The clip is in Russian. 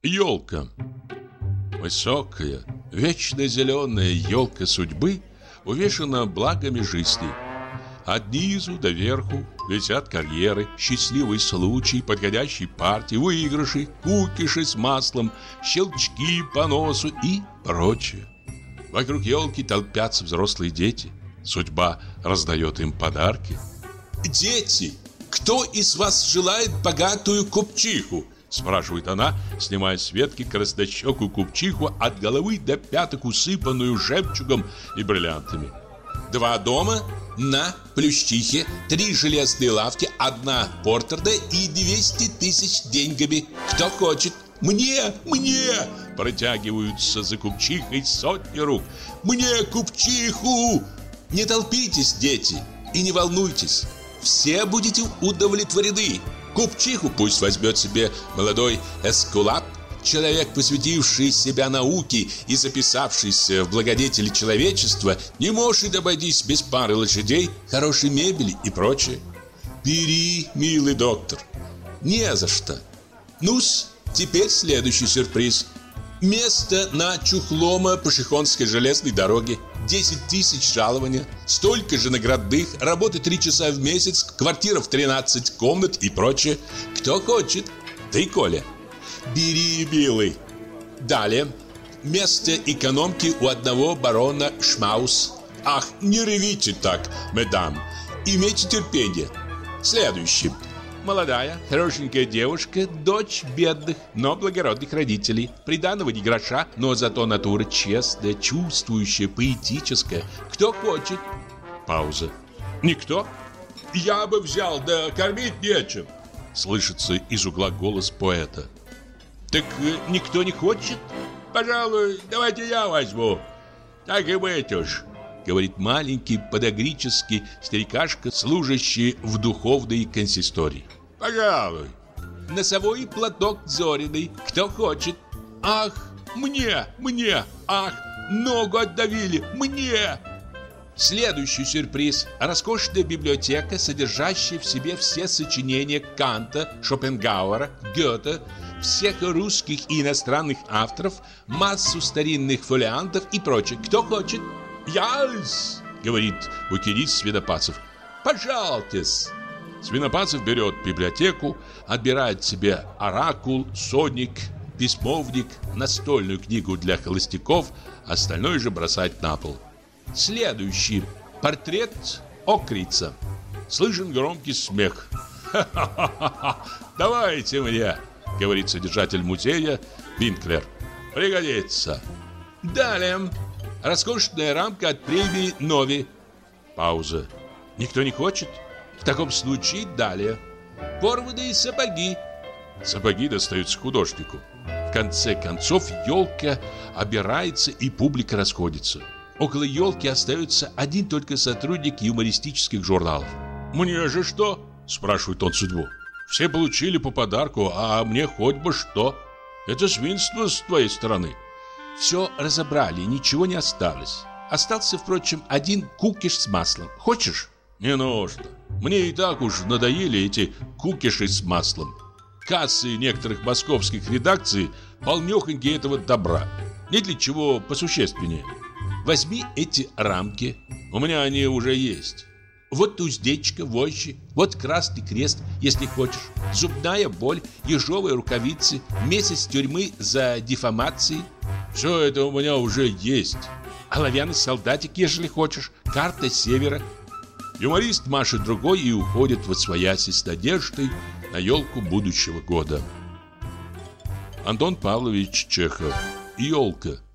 Елка. Высокая, вечно зеленая елка судьбы увешана благами жизни. От низу до верху летят карьеры, счастливый случай, подходящие партии, выигрыши, кукиши с маслом, щелчки по носу и прочее. Вокруг елки толпятся взрослые дети. Судьба раздает им подарки. «Дети, кто из вас желает богатую купчиху?» Спрашивает она, снимая с ветки краснощекую купчиху от головы до пяток, усыпанную жемчугом и бриллиантами. 2 дома на Плющихе, 3 железные лавки, 1 портерда и 200 тысяч деньгами. Кто хочет? Мне! Протягиваются за купчихой сотни рук. Мне купчиху! Не толпитесь, дети, и не волнуйтесь. Все будете удовлетворены. Купчиху пусть возьмет себе молодой эскулап, человек, посвятивший себя науке и записавшийся в благодетели человечества, не может обойтись без пары лошадей, хорошей мебели и прочее. Бери, милый доктор. Не за что. Ну-с, теперь следующий сюрприз. Место на Чухлома-Пашихонской железной дороге. 10 тысяч жалования, столько же наградных, работа 3 часа в месяц, квартира в 13 комнат и прочее. Кто хочет? Ты, Коля. Бери, милый. Далее. Место экономки у одного барона Шмаус. Ах, не ревите так, мадам. Имейте терпение. Следующий. Молодая, хорошенькая девушка, дочь бедных, но благородных родителей. Приданого ни гроша, но зато натура честная, чувствующая, поэтическая. Кто хочет? Пауза. Никто? Я бы взял, да кормить нечем. Слышится из угла голос поэта. Так никто не хочет? Пожалуй, давайте я возьму. Так и быть уж. Говорит маленький подагрический старикашка, служащий в духовной консистории. Пожалуй. Носовой платок зориный. Кто хочет? Ах, мне, ах, ногу отдавили, мне. Следующий сюрприз. Роскошная библиотека, содержащая в себе все сочинения Канта, Шопенгауэра, Гёте, всех русских и иностранных авторов, массу старинных фолиантов и прочее. Кто хочет? «Я-с!» — говорит букинист Свинопасов. «Пожалуйте-с!» Свинопасов берет библиотеку, отбирает себе оракул, сонник, письмовник, настольную книгу для холостяков, остальное же бросает на пол. Следующий. Портрет Окрица. Слышен громкий смех. «Ха-ха-ха! Давайте мне!» — говорит содержатель музея Винклер. «Пригодится!» Далее. Роскошная рамка от премии Нови. Пауза. Никто не хочет? В таком случае далее. Порванные сапоги. Сапоги достаются художнику. В конце концов елка обирается и публика расходится. Около елки остается один только сотрудник юмористических журналов. «Мне же что?» – спрашивает он судьбу. «Все получили по подарку, а мне хоть бы что. Это свинство с твоей стороны». Все разобрали, ничего не осталось. Остался, впрочем, один кукиш с маслом. Хочешь? Не нужно. Мне и так уж надоели эти кукиши с маслом. Кассы некоторых московских редакций полнёхонькие этого добра. Нет ли чего посущественнее? Возьми эти рамки. У меня они уже есть. Вот уздечка, вожжи, вот красный крест, если хочешь. Зубная боль, ежовые рукавицы, месяц тюрьмы за дефамации. Все это у меня уже есть. Оловянный солдатик, ежели хочешь, карта севера. Юморист машет другой и уходит восвояси с надеждой на елку будущего года. Антон Павлович Чехов. Елка.